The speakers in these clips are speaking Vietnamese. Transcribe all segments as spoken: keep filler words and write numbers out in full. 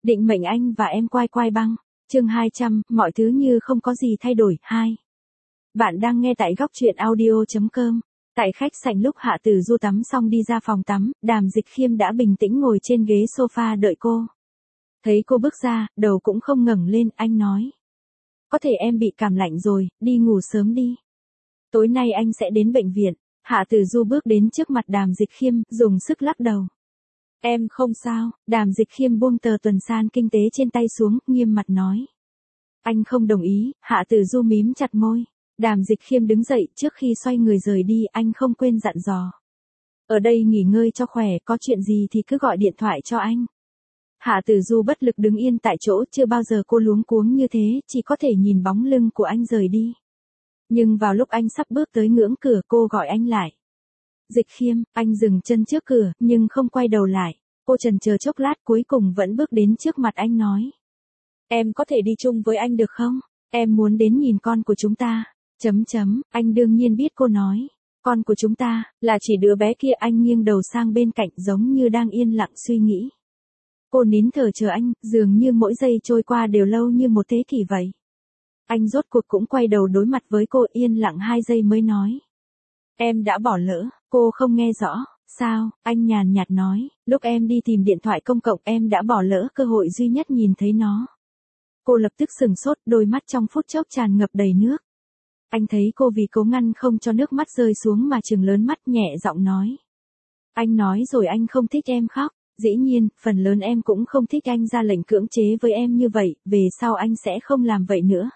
Định mệnh anh và em quai quai băng. Chương hai trăm, mọi thứ như không có gì thay đổi. hai. Bạn đang nghe tại góc truyện audio chấm com. Tại khách sạn lúc Hạ Tử Du tắm xong đi ra phòng tắm, Đàm Dịch Khiêm đã bình tĩnh ngồi trên ghế sofa đợi cô. Thấy cô bước ra, đầu cũng không ngẩng lên, anh nói. Có thể em bị cảm lạnh rồi, đi ngủ sớm đi. Tối nay anh sẽ đến bệnh viện. Hạ Tử Du bước đến trước mặt Đàm Dịch Khiêm, dùng sức lắc đầu. Em không sao. Đàm Dịch Khiêm buông tờ tuần san kinh tế trên tay xuống, nghiêm mặt nói. Anh không đồng ý. Hạ Tử Du mím chặt môi. Đàm Dịch Khiêm đứng dậy, trước khi xoay người rời đi, anh không quên dặn dò. Ở đây nghỉ ngơi cho khỏe, có chuyện gì thì cứ gọi điện thoại cho anh. Hạ Tử Du bất lực đứng yên tại chỗ, chưa bao giờ cô luống cuống như thế, chỉ có thể nhìn bóng lưng của anh rời đi. Nhưng vào lúc anh sắp bước tới ngưỡng cửa, cô gọi anh lại. Dịch Khiêm. Anh dừng chân trước cửa, nhưng không quay đầu lại. Cô chần chờ chốc lát, cuối cùng vẫn bước đến trước mặt anh nói. Em có thể đi chung với anh được không? Em muốn đến nhìn con của chúng ta. Chấm chấm, anh đương nhiên biết cô nói. Con của chúng ta, là chỉ đứa bé kia. Anh nghiêng đầu sang bên cạnh giống như đang yên lặng suy nghĩ. Cô nín thở chờ anh, dường như mỗi giây trôi qua đều lâu như một thế kỷ vậy. Anh rốt cuộc cũng quay đầu đối mặt với cô, yên lặng hai giây mới nói. Em đã bỏ lỡ. Cô không nghe rõ. Sao? Anh nhàn nhạt nói. Lúc em đi tìm điện thoại công cộng, em đã bỏ lỡ cơ hội duy nhất nhìn thấy nó. Cô lập tức sừng sốt, đôi mắt trong phút chốc tràn ngập đầy nước. Anh thấy cô vì cố ngăn không cho nước mắt rơi xuống mà trừng lớn mắt, nhẹ giọng nói. Anh nói rồi anh không thích em khóc. Dĩ nhiên, phần lớn em cũng không thích anh ra lệnh cưỡng chế với em như vậy, về sau anh sẽ không làm vậy nữa.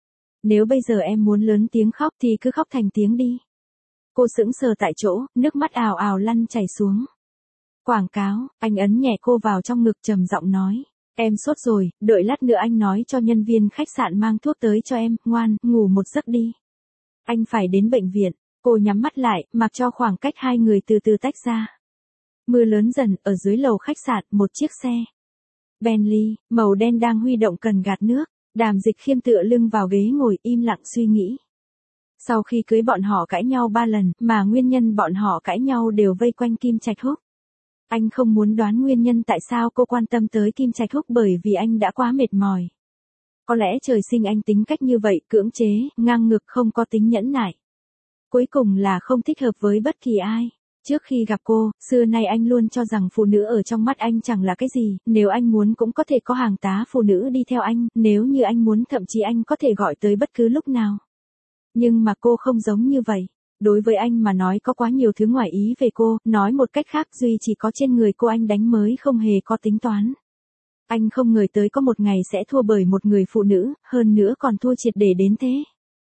Nếu bây giờ em muốn lớn tiếng khóc thì cứ khóc thành tiếng đi. Cô sững sờ tại chỗ, nước mắt ào ào lăn chảy xuống. Quảng cáo. Anh ấn nhẹ cô vào trong ngực, trầm giọng nói. Em sốt rồi, đợi lát nữa anh nói cho nhân viên khách sạn mang thuốc tới cho em, ngoan, ngủ một giấc đi. Anh phải đến bệnh viện. Cô nhắm mắt lại, mặc cho khoảng cách hai người từ từ tách ra. Mưa lớn dần, ở dưới lầu khách sạn, một chiếc xe Bentley, màu đen đang huy động cần gạt nước. Đàm Dịch Khiêm tựa lưng vào ghế ngồi, im lặng suy nghĩ. Sau khi cưới bọn họ cãi nhau ba lần, mà nguyên nhân bọn họ cãi nhau đều vây quanh Kim Trạch Húc. Anh không muốn đoán nguyên nhân tại sao cô quan tâm tới Kim Trạch Húc, bởi vì anh đã quá mệt mỏi. Có lẽ trời sinh anh tính cách như vậy, cưỡng chế, ngang ngược, không có tính nhẫn nại. Cuối cùng là không thích hợp với bất kỳ ai. Trước khi gặp cô, xưa nay anh luôn cho rằng phụ nữ ở trong mắt anh chẳng là cái gì, nếu anh muốn cũng có thể có hàng tá phụ nữ đi theo anh, nếu như anh muốn thậm chí anh có thể gọi tới bất cứ lúc nào. Nhưng mà cô không giống như vậy. Đối với anh mà nói có quá nhiều thứ ngoài ý về cô, nói một cách khác duy chỉ có trên người cô anh đánh mới không hề có tính toán. Anh không ngờ tới có một ngày sẽ thua bởi một người phụ nữ, hơn nữa còn thua triệt để đến thế.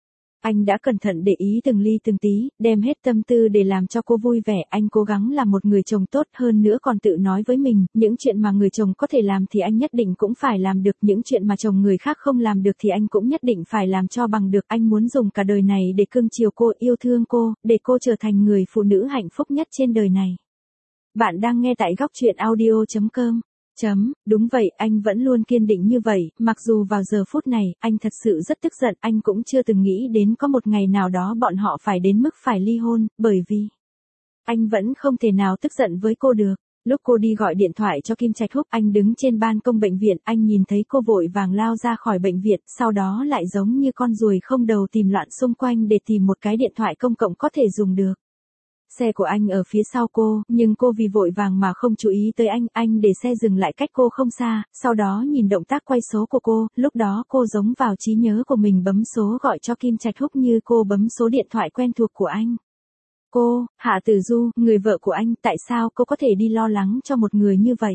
Anh đã cẩn thận để ý từng ly từng tí, đem hết tâm tư để làm cho cô vui vẻ. Anh cố gắng làm một người chồng tốt, hơn nữa còn tự nói với mình, những chuyện mà người chồng có thể làm thì anh nhất định cũng phải làm được, những chuyện mà chồng người khác không làm được thì anh cũng nhất định phải làm cho bằng được. Anh muốn dùng cả đời này để cưng chiều cô, yêu thương cô, để cô trở thành người phụ nữ hạnh phúc nhất trên đời này. Bạn đang nghe tại góc truyện audio chấm com. Chấm, đúng vậy, anh vẫn luôn kiên định như vậy, mặc dù vào giờ phút này, anh thật sự rất tức giận, anh cũng chưa từng nghĩ đến có một ngày nào đó bọn họ phải đến mức phải ly hôn, bởi vì anh vẫn không thể nào tức giận với cô được. Lúc cô đi gọi điện thoại cho Kim Trạch Húc, anh đứng trên ban công bệnh viện, anh nhìn thấy cô vội vàng lao ra khỏi bệnh viện, sau đó lại giống như con ruồi không đầu tìm loạn xung quanh để tìm một cái điện thoại công cộng có thể dùng được. Xe của anh ở phía sau cô, nhưng cô vì vội vàng mà không chú ý tới anh, anh để xe dừng lại cách cô không xa, sau đó nhìn động tác quay số của cô, lúc đó cô giống vào trí nhớ của mình bấm số gọi cho Kim Trạch Húc như cô bấm số điện thoại quen thuộc của anh. Cô, Hạ Tử Du, người vợ của anh, tại sao cô có thể đi lo lắng cho một người như vậy?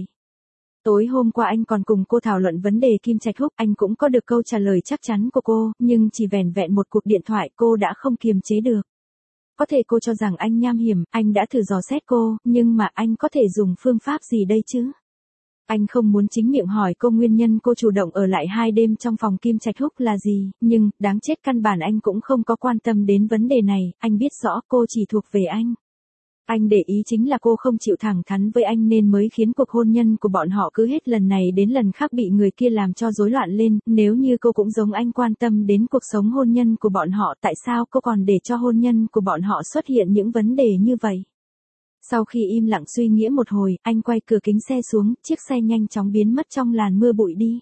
Tối hôm qua anh còn cùng cô thảo luận vấn đề Kim Trạch Húc, anh cũng có được câu trả lời chắc chắn của cô, nhưng chỉ vẻn vẹn một cuộc điện thoại cô đã không kiềm chế được. Có thể cô cho rằng anh nham hiểm, anh đã thử dò xét cô, nhưng mà anh có thể dùng phương pháp gì đây chứ? Anh không muốn chính miệng hỏi cô nguyên nhân cô chủ động ở lại hai đêm trong phòng Kim Trạch Húc là gì, nhưng, đáng chết, căn bản anh cũng không có quan tâm đến vấn đề này, anh biết rõ cô chỉ thuộc về anh. Anh để ý chính là cô không chịu thẳng thắn với anh nên mới khiến cuộc hôn nhân của bọn họ cứ hết lần này đến lần khác bị người kia làm cho rối loạn lên, nếu như cô cũng giống anh quan tâm đến cuộc sống hôn nhân của bọn họ, tại sao cô còn để cho hôn nhân của bọn họ xuất hiện những vấn đề như vậy? Sau khi im lặng suy nghĩ một hồi, anh quay cửa kính xe xuống, chiếc xe nhanh chóng biến mất trong làn mưa bụi đi.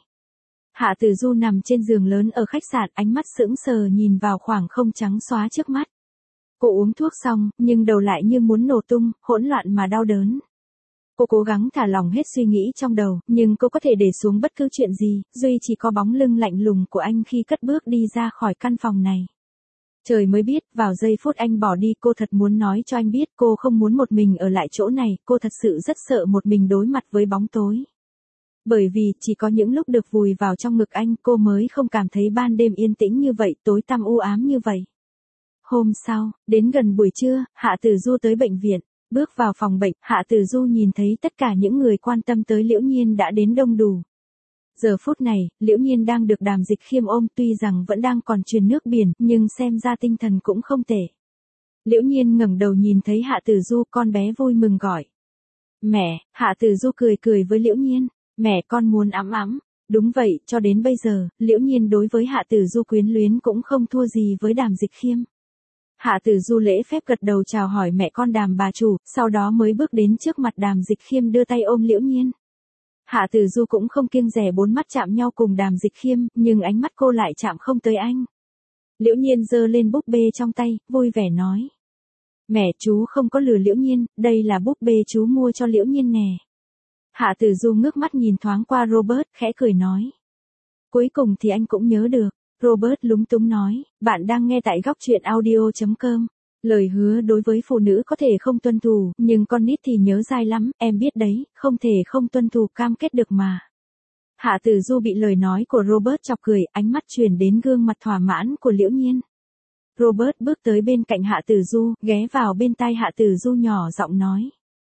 Hạ Tử Du nằm trên giường lớn ở khách sạn, ánh mắt sững sờ nhìn vào khoảng không trắng xóa trước mắt. Cô uống thuốc xong, nhưng đầu lại như muốn nổ tung, hỗn loạn mà đau đớn. Cô cố gắng thả lỏng hết suy nghĩ trong đầu, nhưng cô có thể để xuống bất cứ chuyện gì, duy chỉ có bóng lưng lạnh lùng của anh khi cất bước đi ra khỏi căn phòng này. Trời mới biết, vào giây phút anh bỏ đi cô thật muốn nói cho anh biết cô không muốn một mình ở lại chỗ này, cô thật sự rất sợ một mình đối mặt với bóng tối. Bởi vì, chỉ có những lúc được vùi vào trong ngực anh cô mới không cảm thấy ban đêm yên tĩnh như vậy, tối tăm u ám như vậy. Hôm sau, đến gần buổi trưa, Hạ Tử Du tới bệnh viện. Bước vào phòng bệnh, Hạ Tử Du nhìn thấy tất cả những người quan tâm tới Liễu Nhiên đã đến đông đủ. Giờ phút này, Liễu Nhiên đang được Đàm Dịch Khiêm ôm, tuy rằng vẫn đang còn truyền nước biển, nhưng xem ra tinh thần cũng không tệ. Liễu Nhiên ngẩng đầu nhìn thấy Hạ Tử Du, con bé vui mừng gọi. Mẹ, Hạ Tử Du cười cười với Liễu Nhiên, mẹ con muốn ẵm ẵm. Đúng vậy, cho đến bây giờ, Liễu Nhiên đối với Hạ Tử Du quyến luyến cũng không thua gì với Đàm Dịch Khiêm. Hạ Tử Du lễ phép gật đầu chào hỏi mẹ con Đàm bà chủ, sau đó mới bước đến trước mặt Đàm Dịch Khiêm đưa tay ôm Liễu Nhiên. Hạ Tử Du cũng không kiêng dè bốn mắt chạm nhau cùng Đàm Dịch Khiêm, nhưng ánh mắt cô lại chạm không tới anh. Liễu Nhiên giơ lên búp bê trong tay, vui vẻ nói. Mẹ, chú không có lừa Liễu Nhiên, đây là búp bê chú mua cho Liễu Nhiên nè. Hạ Tử Du ngước mắt nhìn thoáng qua Robert, khẽ cười nói. Cuối cùng thì anh cũng nhớ được. Robert lúng túng nói, bạn đang nghe tại góc truyện audio chấm com. Lời hứa đối với phụ nữ có thể không tuân thủ, nhưng con nít thì nhớ dai lắm, em biết đấy, không thể không tuân thủ cam kết được mà. Hạ Tử Du bị lời nói của Robert chọc cười, ánh mắt chuyển đến gương mặt thỏa mãn của Liễu Nhiên. Robert bước tới bên cạnh Hạ Tử Du, ghé vào bên tai Hạ Tử Du nhỏ giọng nói.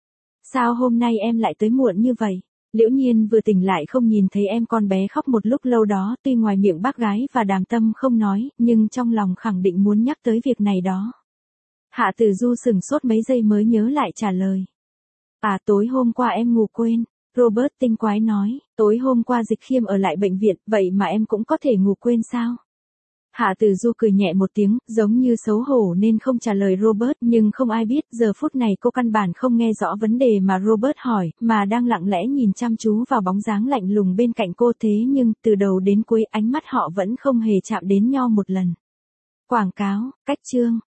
Sao hôm nay em lại tới muộn như vậy? Liễu Nhiên vừa tỉnh lại không nhìn thấy em con bé khóc một lúc lâu đó, tuy ngoài miệng bác gái và Đàm Tâm không nói, nhưng trong lòng khẳng định muốn nhắc tới việc này đó. Hạ Tử Du sừng sốt mấy giây mới nhớ lại trả lời. À, tối hôm qua em ngủ quên. Robert tinh quái nói, tối hôm qua Dịch Khiêm ở lại bệnh viện, vậy mà em cũng có thể ngủ quên sao? Hạ Tử Du cười nhẹ một tiếng, giống như xấu hổ nên không trả lời Robert, nhưng không ai biết, giờ phút này cô căn bản không nghe rõ vấn đề mà Robert hỏi, mà đang lặng lẽ nhìn chăm chú vào bóng dáng lạnh lùng bên cạnh cô, thế nhưng, từ đầu đến cuối ánh mắt họ vẫn không hề chạm đến nhau một lần. Quảng cáo, cách chương.